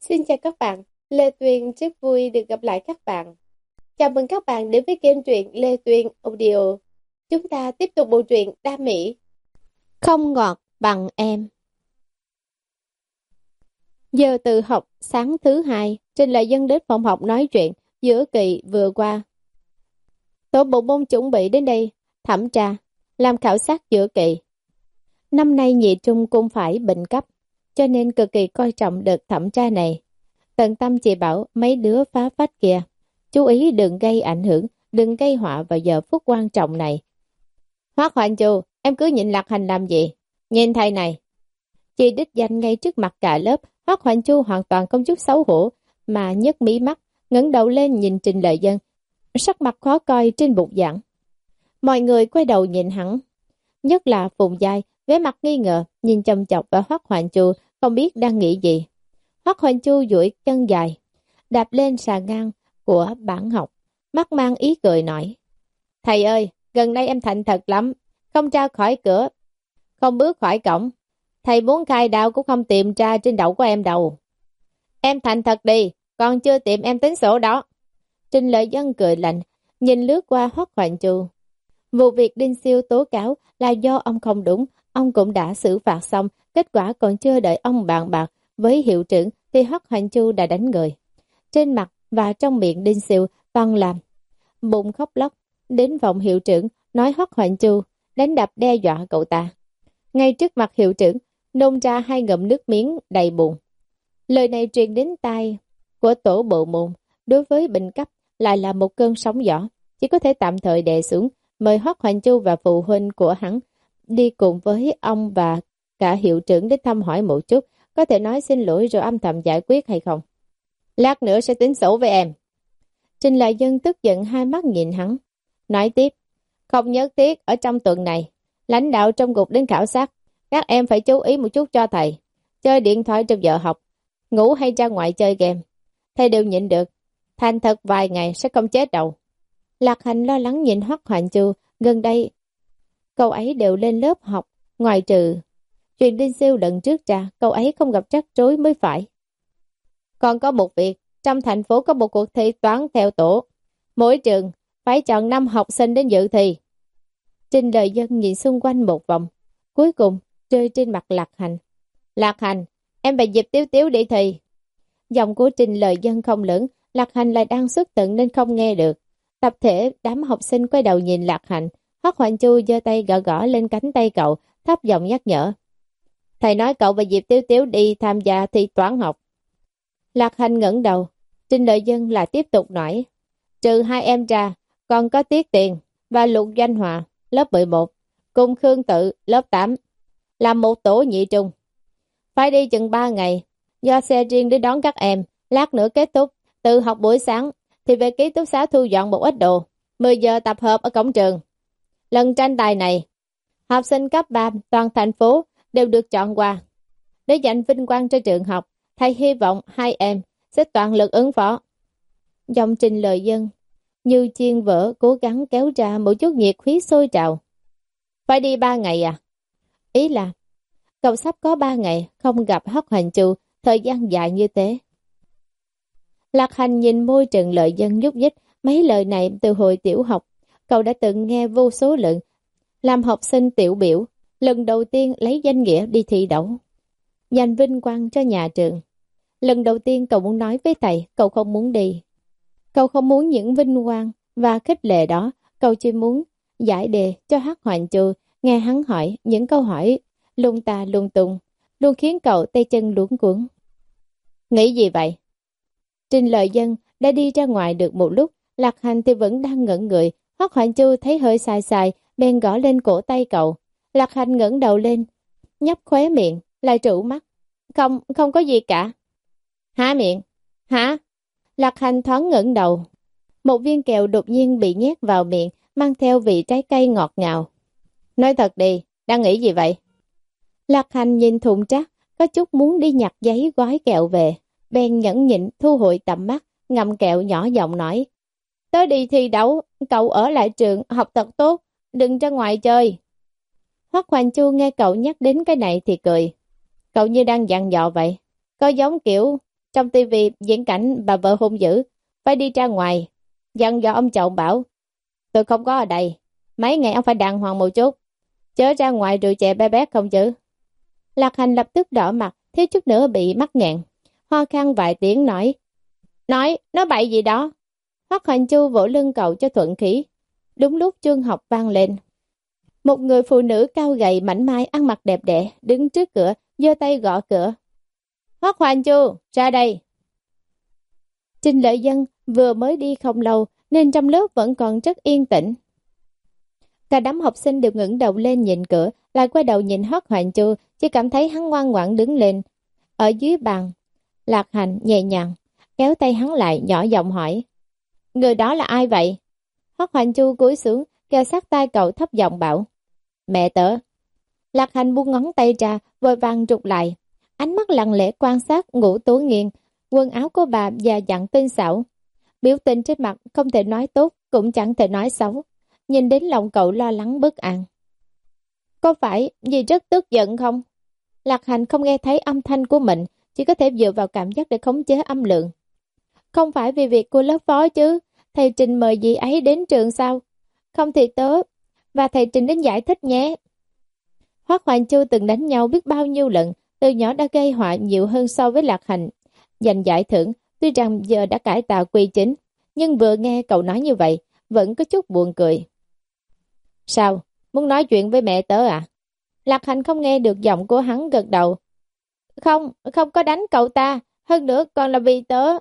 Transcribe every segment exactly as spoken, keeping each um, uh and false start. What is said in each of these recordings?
Xin chào các bạn, Lê Tuyên rất vui được gặp lại các bạn. Chào mừng các bạn đến với kênh truyện Lê Tuyên Audio. Chúng ta tiếp tục bộ truyện đam mỹ Không ngọt bằng em. Giờ tự học sáng thứ hai, Trình lại dân đến phòng học nói chuyện giữa kỳ vừa qua. Tổ bộ môn chuẩn bị đến đây thẩm tra, làm khảo sát giữa kỳ. Năm nay nhị trung cũng phải bệnh cấp, cho nên cực kỳ coi trọng đợt thẩm tra này. Tận tâm chỉ bảo mấy đứa phá phách kia, chú ý đừng gây ảnh hưởng, đừng gây họa vào giờ phút quan trọng này. Hoác Hoành Chu, em cứ nhìn Lạc Hành làm gì? Nhìn thầy này. Chị đích danh ngay trước mặt cả lớp, Hoác Hoành Chu hoàn toàn không chút xấu hổ, mà nhấc mí mắt, ngẩng đầu lên nhìn Trình Lợi Dân, sắc mặt khó coi trên bục giảng. Mọi người quay đầu nhìn hắn, nhất là Phùng Giai, vẻ mặt nghi ngờ, nhìn chăm chọc vào Hoác Hoành Chu, không biết đang nghĩ gì. Hoắc Hoành Chu duỗi chân dài, đạp lên sàn ngang của bảng học, mắt mang ý cười nói: Thầy ơi, gần đây em thành thật lắm, không ra khỏi cửa, không bước khỏi cổng. Thầy muốn khai đạo cũng không tìm ra trên đầu của em đâu. Em thành thật đi, còn chưa tìm em tính sổ đó. Trình Lợi Dân cười lạnh, nhìn lướt qua Hoắc Hoành Chu. Vụ việc Đinh Siêu tố cáo là do ông không đúng, ông cũng đã xử phạt xong, kết quả còn chưa đợi ông bàn bạc với hiệu trưởng thì Hoắc Hoành Chu đã đánh người. Trên mặt và trong miệng Đinh Siêu toàn làm bụng khóc lóc, đến phòng hiệu trưởng nói Hoắc Hoành Chu đánh đập đe dọa cậu ta. Ngay trước mặt hiệu trưởng nôn ra hai ngụm nước miếng đầy buồn. Lời này truyền đến tai của tổ bộ môn, đối với bệnh cấp lại là một cơn sóng gió, chỉ có thể tạm thời đè xuống, mời Hoắc Hoành Chu và phụ huynh của hắn đi cùng với ông và cả hiệu trưởng đến thăm hỏi một chút, có thể nói xin lỗi rồi âm thầm giải quyết hay không? Lát nữa sẽ tính sổ với em. Trình Lại Dân tức giận hai mắt nhìn hắn, nói tiếp: Không nhất thiết ở trong tuần này, lãnh đạo trong cục đến khảo sát, các em phải chú ý một chút cho thầy. Chơi điện thoại trong giờ học, ngủ hay ra ngoài chơi game, thầy đều nhịn được. Thành thật vài ngày sẽ không chết đâu. Lạc Hành lo lắng nhìn Hoắc Hoành Chu, gần đây cậu ấy đều lên lớp học, ngoài trừ chuyện Đinh Siêu lần trước ra, cậu ấy không gặp rắc rối mới phải. Còn có một việc, trong thành phố có một cuộc thi toán theo tổ. Mỗi trường phải chọn năm học sinh đến dự thi. Trình Lợi Dân nhìn xung quanh một vòng, cuối cùng rơi trên mặt Lạc Hành. Lạc Hành, em phải dịp Tiếu Tiếu đi thi. Giọng của Trình Lợi Dân không lớn, Lạc Hành lại đang xuất tận nên không nghe được. Tập thể đám học sinh quay đầu nhìn Lạc Hành. Hoắc Hoành Chu giơ tay gõ gõ lên cánh tay cậu, thấp giọng nhắc nhở: Thầy nói cậu và Diệp Tiếu Tiếu đi tham gia thi toán học. Lạc Hành ngẩng đầu, Trình Lợi Dân lại tiếp tục nói: Trừ hai em ra, còn có Tiết Tiền và Lục Doanh Hòa, lớp mười một, cùng Khương Tự, lớp tám, làm một tổ nhị trung. Phải đi chừng ba ngày, do xe riêng để đón các em, lát nữa kết thúc, tự học buổi sáng, thì về ký túc xá thu dọn một ít đồ, mười giờ tập hợp ở cổng trường. Lần tranh tài này, học sinh cấp ba toàn thành phố đều được chọn qua. Để giành vinh quang cho trường học, thầy hy vọng hai em sẽ toàn lực ứng phó. Dòng Trình Lợi Dân như chiên vỡ, cố gắng kéo ra một chút nhiệt khí sôi trào. Phải đi ba ngày à? Ý là cậu sắp có ba ngày không gặp Hoắc Hoành Chu, thời gian dài như thế. Lạc Hành nhìn môi Trình Lợi Dân nhúc nhích, mấy lời này từ hồi tiểu học cậu đã từng nghe vô số lần. Làm học sinh tiểu biểu, lần đầu tiên lấy danh nghĩa đi thi đấu, giành vinh quang cho nhà trường. Lần đầu tiên cậu muốn nói với thầy cậu không muốn đi. Cậu không muốn những vinh quang và khích lệ đó, cậu chỉ muốn giải đề cho Hoắc Hoành Chu, nghe hắn hỏi những câu hỏi lung ta lung tung, luôn khiến cậu tay chân luống cuống. Nghĩ gì vậy? Trình Lợi Dân đã đi ra ngoài được một lúc, Lạc Hành thì vẫn đang ngẩn người. Hoắc Hoành Chu thấy hơi sai sai, bèn gõ lên cổ tay cậu. Lạc Hành ngẩng đầu lên, nhấp khóe miệng, lại trụ mắt. Không, không có gì cả. Há miệng. Hả? Lạc Hành thoáng ngẩng đầu. Một viên kẹo đột nhiên bị nhét vào miệng, mang theo vị trái cây ngọt ngào. Nói thật đi, đang nghĩ gì vậy? Lạc Hành nhìn thùng trắc, có chút muốn đi nhặt giấy gói kẹo về. Bèn nhẫn nhịn thu hồi tầm mắt, ngậm kẹo nhỏ giọng nói: Tới đi thi đấu, cậu ở lại trường học thật tốt, đừng ra ngoài chơi. Hoắc Hoành Chu nghe cậu nhắc đến cái này thì cười. Cậu như đang dặn dò vậy, có giống kiểu trong tivi diễn cảnh bà vợ hung dữ, phải đi ra ngoài. Dặn dò ông chồng bảo, tôi không có ở đây, mấy ngày ông phải đàng hoàng một chút, chớ ra ngoài rượu chè bé bé không chứ. Lạc Hành lập tức đỏ mặt, thiếu chút nữa bị mắc nghẹn, ho khan vài tiếng nói, nói, nói bậy gì đó. Hoắc Hoành Chu vỗ lưng cậu cho thuận khí. Đúng lúc chuông học vang lên, một người phụ nữ cao gầy mảnh mai ăn mặc đẹp đẽ đứng trước cửa, giơ tay gõ cửa. Hoắc Hoành Chu, ra đây. Trình Lợi Dân vừa mới đi không lâu nên trong lớp vẫn còn rất yên tĩnh. Cả đám học sinh đều ngẩng đầu lên nhìn cửa, lại quay đầu nhìn Hoắc Hoành Chu, chỉ cảm thấy hắn ngoan ngoãn đứng lên. Ở dưới bàn, Lạc Hành nhẹ nhàng kéo tay hắn lại, nhỏ giọng hỏi, người đó là ai vậy? Hoắc Hoành Chu cúi xuống, kề sát tai cậu thấp giọng bảo, mẹ tớ. Lạc Hành buông ngón tay ra, vội vàng rụt lại, ánh mắt lặng lẽ quan sát Ngũ Tố Nghiên, quần áo của bà già dặn tinh xảo, biểu tình trên mặt không thể nói tốt, cũng chẳng thể nói xấu, nhìn đến lòng cậu lo lắng bất an. Có phải gì rất tức giận không? Lạc Hành không nghe thấy âm thanh của mình, chỉ có thể dựa vào cảm giác để khống chế âm lượng. Không phải vì việc của lớp phó chứ, thầy Trình mời dì ấy đến trường sao? Không thì tớ và thầy Trình đến giải thích nhé. Hoắc Hoành Chu từng đánh nhau biết bao nhiêu lần, từ nhỏ đã gây họa nhiều hơn so với Lạc Hành. Giành giải thưởng, tuy rằng giờ đã cải tạo quy chính, nhưng vừa nghe cậu nói như vậy, vẫn có chút buồn cười. Sao? Muốn nói chuyện với mẹ tớ à? Lạc Hành không nghe được giọng của hắn, gật đầu. Không, không có đánh cậu ta, hơn nữa còn là vì tớ.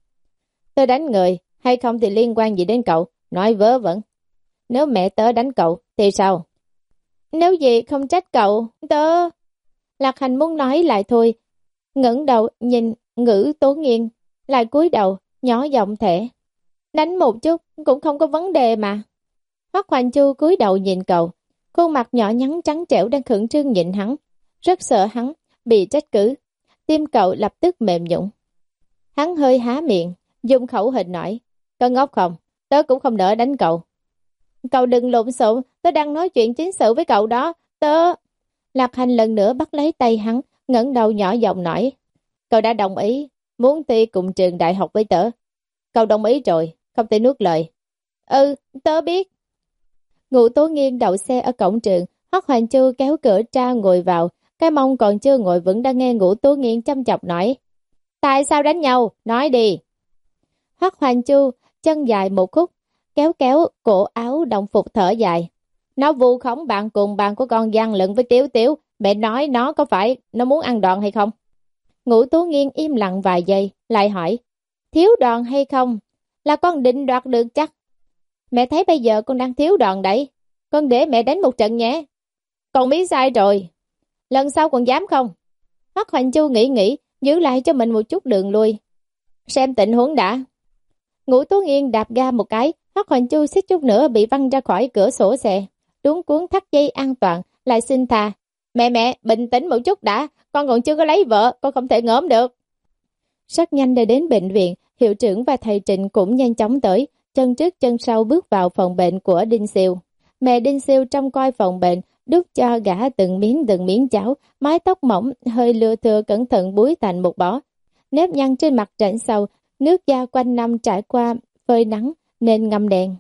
Tớ đánh người, hay không thì liên quan gì đến cậu, nói vớ vẩn. Nếu mẹ tớ đánh cậu, thì sao? Nếu gì không trách cậu, tớ... Lạc Hành muốn nói lại thôi, ngẩng đầu nhìn Ngữ Tố Nghiên, lại cúi đầu, nhỏ giọng thẻ. Đánh một chút, cũng không có vấn đề mà. Hoắc Hoành Chu cúi đầu nhìn cậu, khuôn mặt nhỏ nhắn trắng trẻo đang khẩn trương nhìn hắn, rất sợ hắn bị trách cứ. Tim cậu lập tức mềm nhũn. Hắn hơi há miệng, dùng khẩu hình nói, có ngốc không? Tớ cũng không nỡ đánh cậu. Cậu đừng lộn xộn, tớ đang nói chuyện chính sự với cậu đó, tớ... Lạc Hành lần nữa bắt lấy tay hắn, ngẩng đầu nhỏ giọng nói, cậu đã đồng ý, muốn thi cùng trường đại học với tớ. Cậu đồng ý rồi, không thể nuốt lời. Ừ, tớ biết. Ngũ Tố Nghiên đậu xe ở cổng trường, Hoắc Hoành Chu kéo cửa ra ngồi vào, cái mông còn chưa ngồi vững đã nghe Ngũ Tố Nghiên chăm chọc nói, tại sao đánh nhau, nói đi. Hoắc Hoành Chu chân dài một khúc, kéo kéo cổ áo đồng phục thở dài. Nó vu khống bạn cùng bạn của con gian lận với Tiếu Tiếu, mẹ nói nó có phải nó muốn ăn đòn hay không? Ngũ Tố Nghiên im lặng vài giây, lại hỏi, thiếu đòn hay không? Là con định đoạt được chắc? Mẹ thấy bây giờ con đang thiếu đòn đấy, con để mẹ đánh một trận nhé. Con biết sai rồi, lần sau còn dám không? Hoắc Hoành Chu nghĩ nghĩ, giữ lại cho mình một chút đường lui. Xem tình huống đã. Ngũ Tố Nghiên đạp ga một cái, Hoắc Hoành Chu xích chút nữa bị văng ra khỏi cửa sổ xe, luống cuống thắt dây an toàn, lại xin tha. Mẹ mẹ, bình tĩnh một chút đã, con còn chưa có lấy vợ, con không thể ngớm được. Rất nhanh đã đến bệnh viện, hiệu trưởng và thầy Trịnh cũng nhanh chóng tới, chân trước chân sau bước vào phòng bệnh của Đinh Siêu. Mẹ Đinh Siêu trông coi phòng bệnh, đút cho gã từng miếng từng miếng cháo, mái tóc mỏng, hơi lưa thưa cẩn thận búi thành một bó. Nếp nhăn trên mặt rãnh sâu, nước da quanh năm trải qua phơi nắng nên ngâm đen.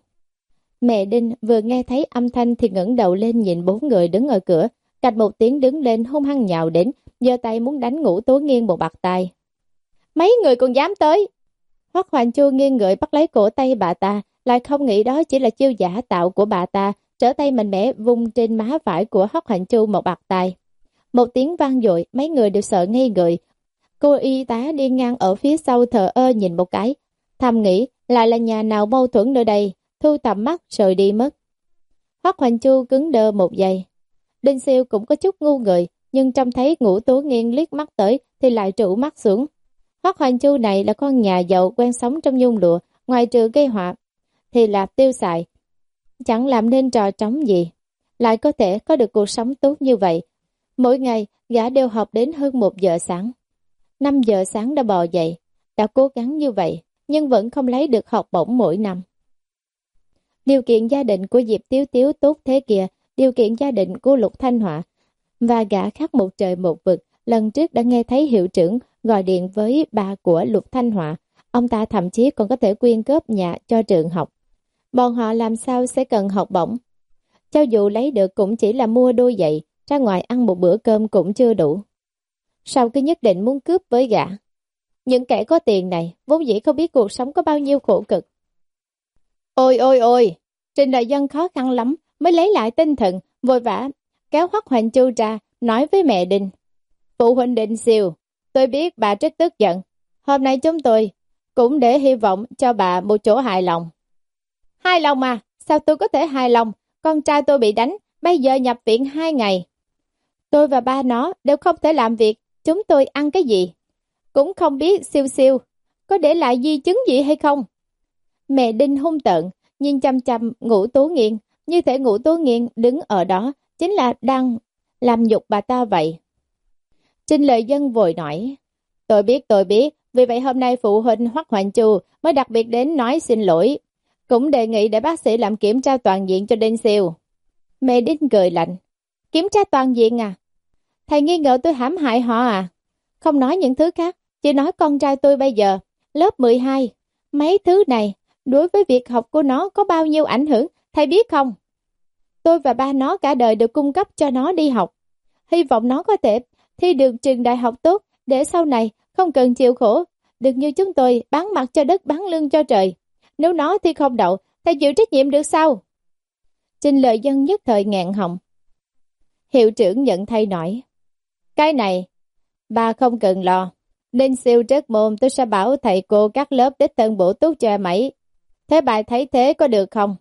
Mẹ Đinh vừa nghe thấy âm thanh thì ngẩng đầu lên nhìn bốn người đứng ở cửa, cạch một tiếng đứng lên hung hăng nhào đến, giơ tay muốn đánh Ngũ Tố Nghiên một bạt tai. Mấy người còn dám tới? Hoắc Hoành Chu nghiêng người bắt lấy cổ tay bà ta, lại không nghĩ đó chỉ là chiêu giả tạo của bà ta, trở tay mạnh mẽ vung trên má phải của Hoắc Hoành Chu một bạt tai. Một tiếng vang dội, mấy người đều sợ ngây người. Cô y tá đi ngang ở phía sau thờ ơ nhìn một cái, thầm nghĩ lại là nhà nào mâu thuẫn nơi đây, thu tầm mắt rồi đi mất. Hoắc Hoành Chu cứng đơ một giây. Đinh Siêu cũng có chút ngu người, nhưng trông thấy Ngũ Tố Nghiên liếc mắt tới thì lại trụ mắt xuống. Hoắc Hoành Chu này là con nhà giàu quen sống trong nhung lụa, ngoài trừ gây họa thì là tiêu xài, chẳng làm nên trò trống gì, lại có thể có được cuộc sống tốt như vậy. Mỗi ngày gã đều học đến hơn một giờ sáng. Năm giờ sáng đã bò dậy, đã cố gắng như vậy nhưng vẫn không lấy được học bổng mỗi năm. Điều kiện gia đình của Diệp Tiếu Tiếu tốt thế kìa, điều kiện gia đình của Lục Thanh Họa và gã khác một trời một vực. Lần trước đã nghe thấy hiệu trưởng gọi điện với bà của Lục Thanh Họa. Ông ta thậm chí còn có thể quyên góp nhà cho trường học. Bọn họ làm sao sẽ cần học bổng? Cho dù lấy được cũng chỉ là mua đôi giày, ra ngoài ăn một bữa cơm cũng chưa đủ. Sao cứ nhất định muốn cướp với gã? Những kẻ có tiền này vốn dĩ không biết cuộc sống có bao nhiêu khổ cực. Ôi ôi ôi, Trình Đại Dân khó khăn lắm mới lấy lại tinh thần, vội vã kéo Hoắc Hoành Chu ra, nói với mẹ Đinh. Phụ huynh Đinh Siêu, tôi biết bà rất tức giận. Hôm nay chúng tôi cũng để hy vọng cho bà một chỗ hài lòng. Hài lòng à? Sao tôi có thể hài lòng? Con trai tôi bị đánh, bây giờ nhập viện hai ngày. Tôi và ba nó đều không thể làm việc, chúng tôi ăn cái gì? Cũng không biết Siêu Siêu có để lại di chứng gì hay không. Mẹ Đinh hung tợn, nhìn chăm chăm Ngũ Tố Nghiên, như thể Ngũ Tố Nghiên đứng ở đó chính là đang làm nhục bà ta vậy. Trình Lợi Dân vội nói, tôi biết tôi biết, vì vậy hôm nay phụ huynh Hoắc Hoành Chu mới đặc biệt đến nói xin lỗi, cũng đề nghị để bác sĩ làm kiểm tra toàn diện cho Đinh Siêu. Mẹ Đinh cười lạnh, kiểm tra toàn diện à? Thầy nghi ngờ tôi hãm hại họ à? Không nói những thứ khác, chỉ nói con trai tôi bây giờ lớp mười hai, mấy thứ này đối với việc học của nó có bao nhiêu ảnh hưởng, thầy biết không? Tôi và ba nó cả đời đều cung cấp cho nó đi học, hy vọng nó có thể thi được trường đại học tốt để sau này không cần chịu khổ, đừng như chúng tôi bán mặt cho đất bán lưng cho trời. Nếu nó thi không đậu, thầy chịu trách nhiệm được sao? Trình Lợi Dân nhất thời nghẹn họng. Hiệu trưởng nhận thay nói, cái này bà không cần lo, Đinh Siêu trớt môn tôi sẽ bảo thầy cô các lớp đích thân bổ túc cho em ấy. Thế bà thấy thế có được không?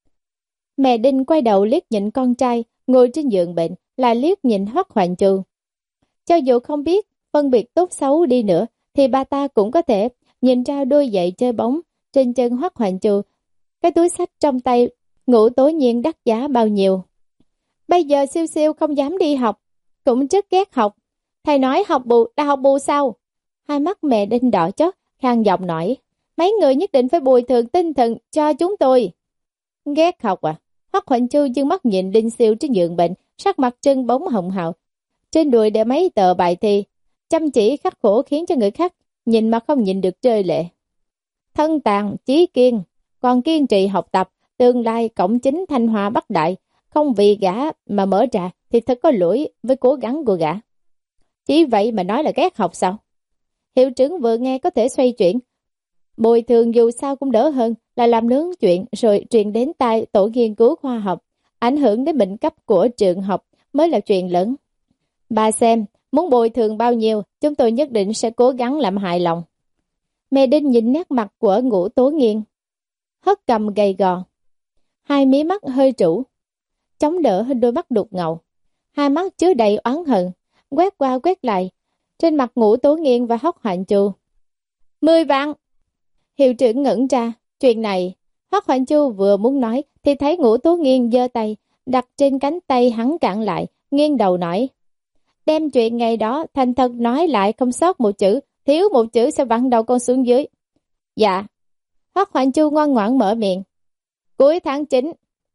Mẹ Đinh quay đầu liếc nhìn con trai ngồi trên giường bệnh, lại liếc nhìn Hoắc Hoành Chu. Cho dù không biết phân biệt tốt xấu đi nữa, thì bà ta cũng có thể nhìn ra đôi giày chơi bóng trên chân Hoắc Hoành Chu, cái túi xách trong tay Ngũ Tố Nhiên đắt giá bao nhiêu. Bây giờ Siêu Siêu không dám đi học, cũng rất ghét học. Thầy nói học bù là học bù sao? Hai mắt mẹ Đinh đỏ chót, khang giọng nói, mấy người nhất định phải bồi thường tinh thần cho chúng tôi. Ghét học à? Hoắc Hoành Chu dương mắt nhìn Đinh Siêu trên giường bệnh, sắc mặt trân bóng hồng hào, trên đùi để mấy tờ bài thi, chăm chỉ khắc khổ khiến cho người khác nhìn mà không nhìn được rơi lệ. Thân tàn, chí kiên, còn kiên trì học tập, tương lai cổng chính Thanh Hoa Bắc Đại, không vì gã mà mở ra thì thật có lỗi với cố gắng của gã. Chỉ vậy mà nói là ghét học sao? Hiệu trưởng vừa nghe có thể xoay chuyển, bồi thường dù sao cũng đỡ hơn là làm lớn chuyện rồi truyền đến tai tổ nghiên cứu khoa học, ảnh hưởng đến bệnh cấp của trường học mới là chuyện lớn. Bà xem, muốn bồi thường bao nhiêu, chúng tôi nhất định sẽ cố gắng làm hài lòng. Mẹ Đinh nhìn nét mặt của Ngũ Tố Nghiên, hất cầm gầy gò, hai mí mắt hơi trũ, chống đỡ hơn đôi mắt đục ngầu, hai mắt chứa đầy oán hận, quét qua quét lại trên mặt Ngũ Tố Nghiên và Hoắc Hoành Chu. Mười vạn! Hiệu trưởng ngẩn ra, chuyện này, Hoắc Hoành Chu vừa muốn nói thì thấy Ngũ Tố Nghiên giơ tay đặt trên cánh tay hắn cản lại, nghiêng đầu nói, đem chuyện ngày đó thành thật nói lại, không sót một chữ, thiếu một chữ sẽ vặn đầu con xuống dưới. Dạ. Hoắc Hoành Chu ngoan ngoãn mở miệng. Cuối tháng chín,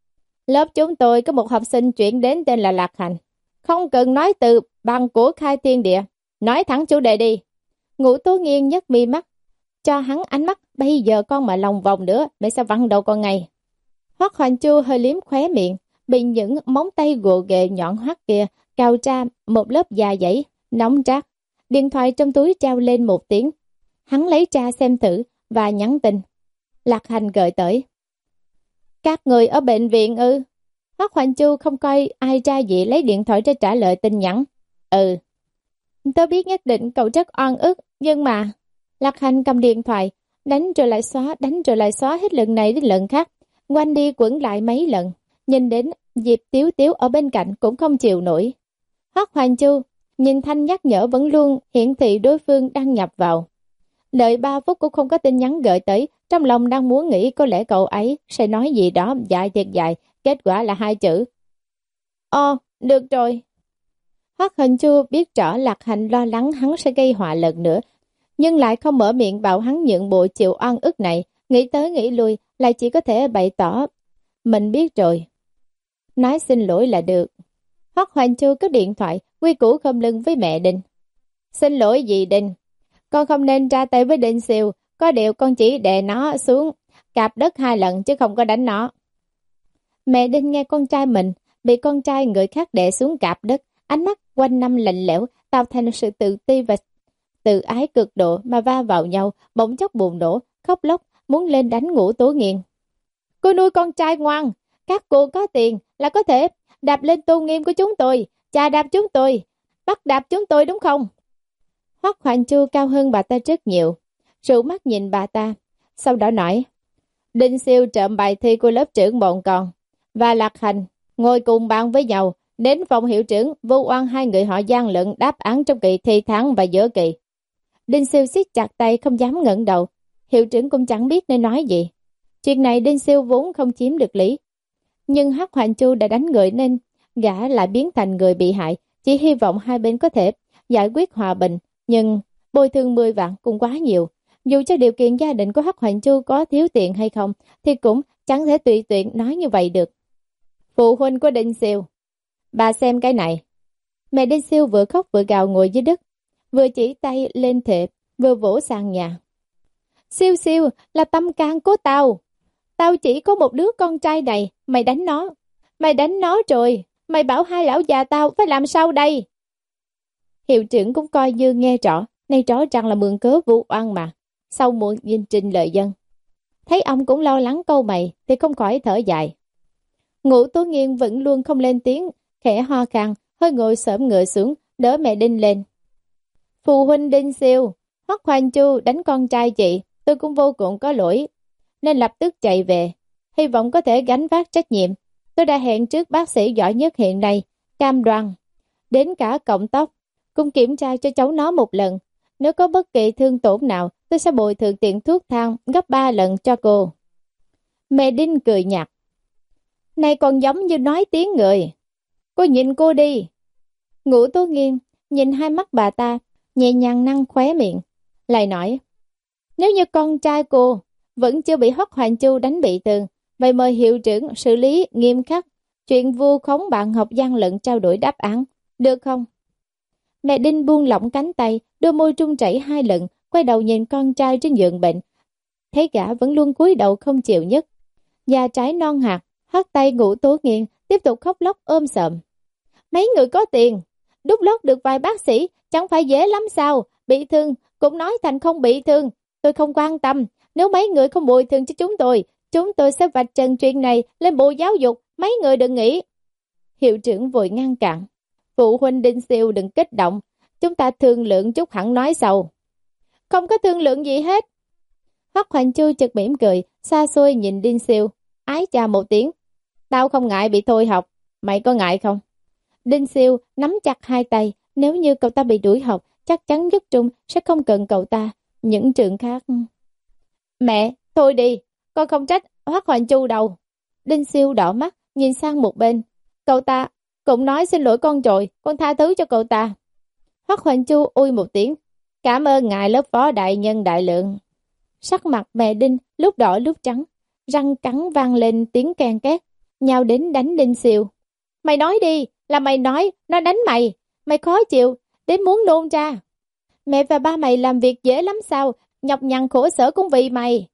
lớp chúng tôi có một học sinh chuyển đến tên là Lạc Hành. Không cần nói từ bằng của khai thiên địa, nói thẳng chủ đề đi. Ngũ Tố Nghiên nhấc mi mắt, cho hắn ánh mắt, bây giờ con mà lòng vòng nữa, mẹ sẽ vặn đầu con ngay. Hoắc Hoành Chu hơi liếm khóe miệng, bị những móng tay gồ ghề nhọn hoắt kia cào ra một lớp da dãy, nóng rát. Điện thoại trong túi treo lên một tiếng. Hắn lấy ra xem thử và nhắn tin. Lạc Hành gợi tới. Các người ở bệnh viện ư? Hoắc Hoành Chu không coi ai ra gì, lấy điện thoại ra trả lời tin nhắn. Ừ. Tôi biết nhất định cậu rất oan ức, nhưng mà... Lạc Hành cầm điện thoại, đánh rồi lại xóa, đánh rồi lại xóa hết lần này đến lần khác. Quanh đi quẩn lại mấy lần. Nhìn đến Diệp Tiếu Tiếu ở bên cạnh cũng không chịu nổi. Hoắc Hoành Chu nhìn thanh nhắc nhở vẫn luôn hiển thị đối phương đăng nhập vào. Đợi ba phút cũng không có tin nhắn gửi tới, trong lòng đang muốn nghĩ có lẽ cậu ấy sẽ nói gì đó dài thiệt dài, kết quả là hai chữ. Ồ, được rồi. Hoắc Hoành Chu biết rõ Lạc Hành lo lắng hắn sẽ gây họa lần nữa, nhưng lại không mở miệng bảo hắn nhượng bộ chịu oan ức này, nghĩ tới nghĩ lui lại chỉ có thể bày tỏ mình biết rồi, nói xin lỗi là được. Hoắc Hoành Chu cất điện thoại, quy củ khom lưng với mẹ Đinh. Xin lỗi gì Đinh, Con không nên ra tay với Đinh Siêu, có điều con chỉ đè nó xuống cạp đất hai lần chứ không có đánh nó. Mẹ Đinh nghe con trai mình bị con trai người khác đè xuống cạp đất, ánh mắt quanh năm lạnh lẽo, tạo thành sự tự ti và tự ái cực độ mà va vào nhau, bỗng chốc bùng nổ, khóc lóc, muốn lên đánh Ngũ Tố Nghiên. Cô nuôi con trai ngoan, các cô có tiền là có thể đạp lên tôn nghiêm của chúng tôi, chà đạp chúng tôi, bắt đạp chúng tôi đúng không? Hoắc Hoành Chu cao hơn bà ta rất nhiều, rủ mắt nhìn bà ta, sau đó nói, Đinh Siêu trộm bài thi của lớp trưởng bọn con, và Lạc Hành ngồi cùng bàn với nhau, đến phòng hiệu trưởng vu oan hai người họ gian lận đáp án trong kỳ thi tháng và giữa kỳ. Đinh Siêu siết chặt tay không dám ngẩng đầu, hiệu trưởng cũng chẳng biết nên nói gì. Chuyện này Đinh Siêu vốn không chiếm được lý, nhưng Hoắc Hoành Chu đã đánh người nên gã lại biến thành người bị hại, chỉ hy vọng hai bên có thể giải quyết hòa bình, nhưng bồi thường mười vạn cũng quá nhiều. Dù cho điều kiện gia đình của Hoắc Hoành Chu có thiếu tiền hay không thì cũng chẳng thể tùy tiện nói như vậy được. Phụ huynh của Đinh Siêu, bà xem cái này. Mẹ Đinh Siêu vừa khóc vừa gào ngồi dưới đất, vừa chỉ tay lên thệ, vừa vỗ sàn nhà. Siêu Siêu là tâm can của tao. Tao chỉ có một đứa con trai này, mày đánh nó. Mày đánh nó rồi, mày bảo hai lão già tao phải làm sao đây? Hiệu trưởng cũng coi như nghe rõ, này rõ ràng là mượn cớ vu oan mà. Sau một nhìn trình lợi dân, thấy ông cũng lo lắng câu mày thì không khỏi thở dài. Ngũ Tố Nghiên vẫn luôn không lên tiếng, khẽ ho khan, hơi ngồi xổm người xuống, đỡ mẹ Đinh lên. Phụ huynh Đinh Siêu, Hoắc Hoành Chu đánh con trai chị, tôi cũng vô cùng có lỗi, nên lập tức chạy về, hy vọng có thể gánh vác trách nhiệm. Tôi đã hẹn trước bác sĩ giỏi nhất hiện nay, cam đoan, đến cả cọng tóc, cũng kiểm tra cho cháu nó một lần. Nếu có bất kỳ thương tổn nào, tôi sẽ bồi thường tiền thuốc thang gấp ba lần cho cô. Mẹ Đinh cười nhạt. Này còn giống như nói tiếng người. Cô nhìn cô đi. Ngũ Tố Nghiên nhìn hai mắt bà ta, nhẹ nhàng nâng khóe miệng, lại nói, nếu như con trai cô vẫn chưa bị Hoắc Hoành Chu đánh bị thương, vậy mời hiệu trưởng xử lý nghiêm khắc chuyện vu khống bạn học gian lận trao đổi đáp án, được không? Mẹ Đinh buông lỏng cánh tay, đôi môi trung chảy hai lần, quay đầu nhìn con trai trên giường bệnh, thấy gã vẫn luôn cúi đầu không chịu nhấc da trái non hạt, hất tay Ngũ Tố Nghiên tiếp tục khóc lóc ôm sợm. Mấy người có tiền, đút lót được vài bác sĩ, chẳng phải dễ lắm sao? Bị thương cũng nói thành không bị thương, tôi không quan tâm. Nếu mấy người không bồi thường cho chúng tôi, chúng tôi sẽ vạch trần chuyện này lên Bộ Giáo dục, mấy người đừng nghĩ. Hiệu trưởng vội ngăn cản. Phụ huynh Đinh Siêu đừng kích động, chúng ta thương lượng chút hẳn nói sau. Không có thương lượng gì hết. Hoắc Hoành Chu chợt mỉm cười, xa xôi nhìn Đinh Siêu, ái chà một tiếng. Tao không ngại bị thôi học, mày có ngại không? Đinh Siêu nắm chặt hai tay, nếu như cậu ta bị đuổi học, chắc chắn Nhất Trung sẽ không cần cậu ta. Những trường khác... Mẹ, thôi đi, con không trách Hoắc Hoành Chu đâu. Đinh Siêu đỏ mắt, nhìn sang một bên. Cậu ta cũng nói xin lỗi con rồi, con tha thứ cho cậu ta. Hoắc Hoành Chu ui một tiếng. Cảm ơn ngài lớp phó đại nhân đại lượng. Sắc mặt mẹ Đinh lúc đỏ lúc trắng, răng cắn vang lên tiếng ken két, nhào đến đánh Đinh Siêu. Mày nói đi, là mày nói, nó đánh mày. Mày khó chịu, đến muốn nôn ra. Mẹ và ba mày làm việc dễ lắm sao, nhọc nhằn khổ sở cũng vì mày.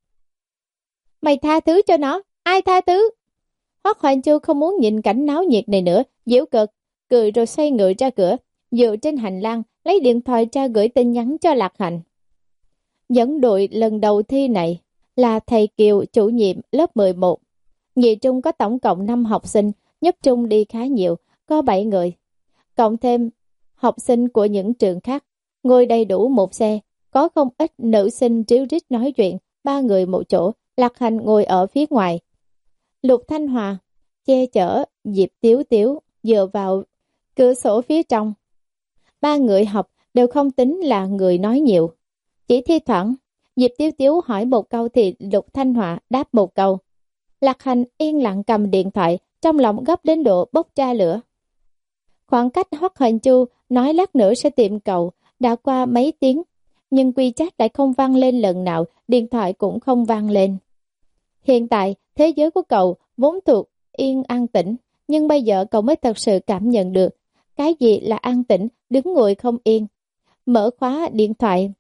Mày tha thứ cho nó, ai tha thứ? Hoắc Hoành Chu không muốn nhìn cảnh náo nhiệt này nữa, giễu cợt, cười rồi xoay người ra cửa, dựa trên hành lang, lấy điện thoại ra gửi tin nhắn cho Lạc Hành. Dẫn đội lần đầu thi này là thầy Kiều, chủ nhiệm lớp mười một. Nhị trung có tổng cộng năm học sinh, nhất trung đi khá nhiều, có bảy người. Cộng thêm học sinh của những trường khác, ngồi đầy đủ một xe, có không ít nữ sinh ríu rít nói chuyện, ba người một chỗ, Lạc Hành ngồi ở phía ngoài. Lục Thanh Hòa che chở Diệp Tiếu Tiếu dựa vào cửa sổ phía trong. Ba người học đều không tính là người nói nhiều. Chỉ thi thoảng, Diệp Tiếu Tiếu hỏi một câu thì Lục Thanh Hòa đáp một câu. Lạc Hành yên lặng cầm điện thoại, trong lòng gấp đến độ bốc ra lửa. Khoảng cách Hoắc Hoành Chu nói lát nữa sẽ tìm cậu đã qua mấy tiếng, nhưng quy chat lại không vang lên lần nào, điện thoại cũng không vang lên. Hiện tại, thế giới của cậu vốn thuộc yên an tĩnh, nhưng bây giờ cậu mới thật sự cảm nhận được cái gì là an tĩnh, đứng ngồi không yên. Mở khóa điện thoại,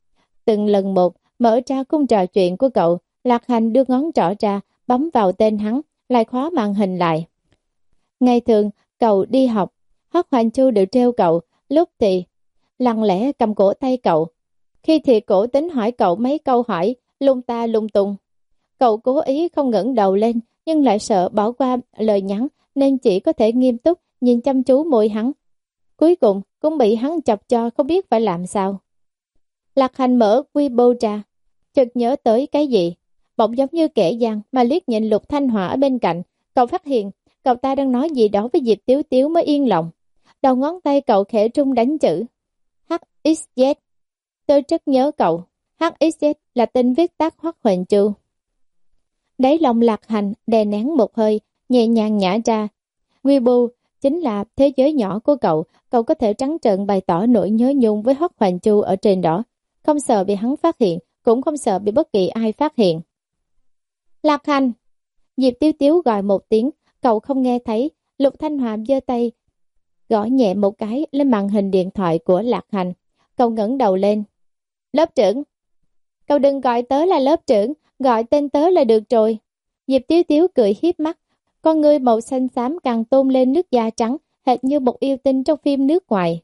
từng lần một mở ra khung trò chuyện của cậu. Lạc Hành đưa ngón trỏ ra, bấm vào tên hắn, lại khóa màn hình lại. Ngày thường, cậu đi học, Hoắc Hoành Chu đều treo cậu, lúc thì lặng lẽ cầm cổ tay cậu. Khi thì cổ tính hỏi cậu mấy câu hỏi, lung ta lung tung. Cậu cố ý không ngẩng đầu lên, nhưng lại sợ bỏ qua lời nhắn, nên chỉ có thể nghiêm túc nhìn chăm chú môi hắn. Cuối cùng, cũng bị hắn chọc cho không biết phải làm sao. Lạc Hành mở Weibo ra, chợt nhớ tới cái gì. Bỗng giống như kẻ gian mà liếc nhìn Lục Thanh Hòa ở bên cạnh. Cậu phát hiện, cậu ta đang nói gì đó với Diệp Tiếu Tiếu mới yên lòng. Đầu ngón tay cậu khẽ trung đánh chữ hát ích dét. Tôi rất nhớ cậu. hát ích dét là tên viết tắt Hoắc Hoành Chu. Đáy lòng Lạc Hành đè nén một hơi, nhẹ nhàng nhả ra. Weibo chính là thế giới nhỏ của cậu. Cậu có thể trắng trợn bày tỏ nỗi nhớ nhung với Hoắc Hoành Chu ở trên đó. Không sợ bị hắn phát hiện, cũng không sợ bị bất kỳ ai phát hiện. Lạc Hành! Diệp Tiếu Tiếu gọi một tiếng, cậu không nghe thấy. Lục Thanh Hòa giơ tay, gõ nhẹ một cái lên màn hình điện thoại của Lạc Hành. Cậu ngẩng đầu lên. Lớp trưởng! Cậu đừng gọi tớ là lớp trưởng, gọi tên tớ là được rồi. Diệp Tiếu Tiếu cười hiếp mắt, con ngươi màu xanh xám càng tôn lên nước da trắng, hệt như một yêu tinh trong phim nước ngoài.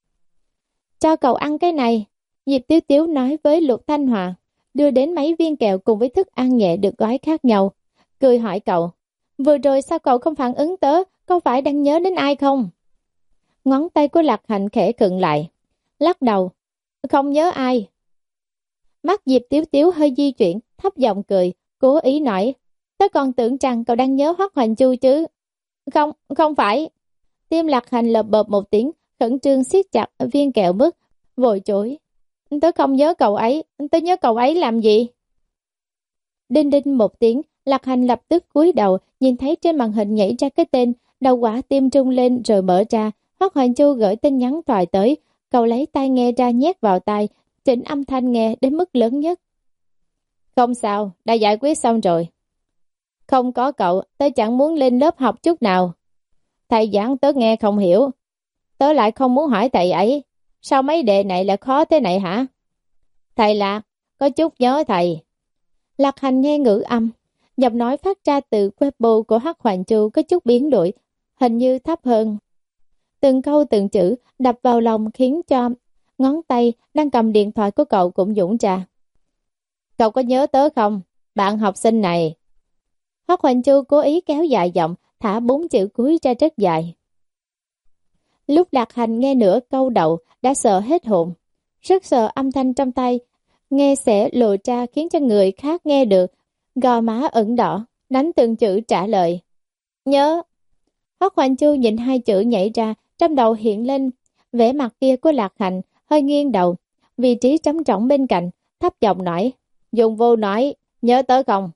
Cho cậu ăn cái này, Diệp Tiếu Tiếu nói với Lục Thanh Hòa, đưa đến mấy viên kẹo cùng với thức ăn nhẹ được gói khác nhau. Cười hỏi cậu, vừa rồi sao cậu không phản ứng tớ, có phải đang nhớ đến ai không? Ngón tay của Lạc Hành khẽ khựng lại, lắc đầu, không nhớ ai. Mắt Diệp Tiếu Tiếu hơi di chuyển, thấp giọng cười, cố ý nói, tớ còn tưởng rằng cậu đang nhớ Hoắc Hoành Chu chứ. Không, không phải. Tim Lạc Hành lợp bợp một tiếng, khẩn trương siết chặt viên kẹo mứt, vội chối. Tớ không nhớ cậu ấy, tớ nhớ cậu ấy làm gì? Đinh đinh một tiếng, Lạc Hành lập tức cúi đầu, nhìn thấy trên màn hình nhảy ra cái tên, đầu quả tim trung lên rồi mở ra. Hoắc Hoành Chu gửi tin nhắn thoại tới, cậu lấy tai nghe ra nhét vào tai, chỉnh âm thanh nghe đến mức lớn nhất. Không sao, đã giải quyết xong rồi. Không có cậu, tớ chẳng muốn lên lớp học chút nào. Thầy giảng tớ nghe không hiểu. Tớ lại không muốn hỏi thầy ấy. Sao mấy đề này lại khó thế này hả? Thầy Lạc, có chút nhớ thầy. Lạc Hành nghe ngữ âm, giọng nói phát ra từ Weibo của Hoắc Hoành Chu có chút biến đổi, hình như thấp hơn. Từng câu từng chữ đập vào lòng khiến cho ngón tay đang cầm điện thoại của cậu cũng dũng ra. Cậu có nhớ tớ không? Bạn học sinh này. Hoắc Hoành Chu cố ý kéo dài giọng, thả bốn chữ cuối ra rất dài. Lúc Lạc Hành nghe nửa câu đầu đã sợ hết hồn, rất sợ âm thanh trong tay nghe sẽ lộ ra khiến cho người khác nghe được, gò má ửng đỏ, đánh từng chữ trả lời. Nhớ. Hoắc Hoành Chu nhìn hai chữ nhảy ra, trong đầu hiện lên vẻ mặt kia của Lạc Hành, hơi nghiêng đầu, vị trí trống rỗng bên cạnh, thấp giọng nói, dùng vô nói, nhớ tới không?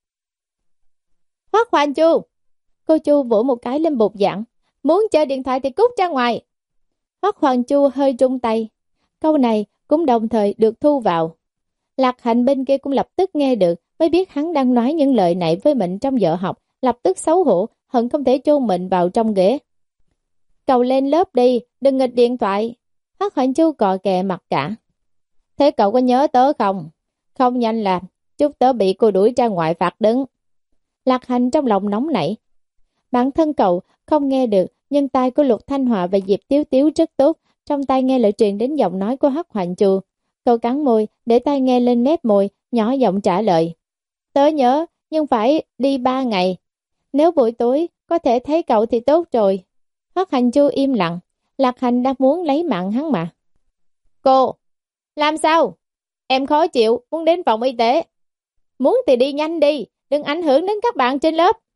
Hoắc Hoành Chu! Cô Chu vỗ một cái lên bục giảng, muốn chơi điện thoại thì cút ra ngoài. Hoắc Hoành Chu hơi rung tay, câu này cũng đồng thời được thu vào. Lạc Hành bên kia cũng lập tức nghe được, mới biết hắn đang nói những lời này với mình trong giờ học, lập tức xấu hổ, hận không thể chôn mình vào trong ghế. Cậu lên lớp đi, đừng nghịch điện thoại. Hoắc Hoành Chu cò kè mặt cả. Thế cậu có nhớ tớ không? Không nhanh làm, chút tớ bị cô đuổi ra ngoài phạt đứng. Lạc Hành trong lòng nóng nảy. Bản thân cậu không nghe được, nhưng tai của Lục Thanh Hòa và Diệp Tiếu Tiếu rất tốt, trong tai nghe lại truyền đến giọng nói của Hoắc Hoành Chu. Cậu cắn môi, để tai nghe lên mép môi, nhỏ giọng trả lời. Tớ nhớ, nhưng phải đi ba ngày. Nếu buổi tối có thể thấy cậu thì tốt rồi. Hoắc Hoành Chu im lặng, Lạc Hành đang muốn lấy mạng hắn mà. Cô, làm sao? Em khó chịu, muốn đến phòng y tế. Muốn thì đi nhanh đi, đừng ảnh hưởng đến các bạn trên lớp.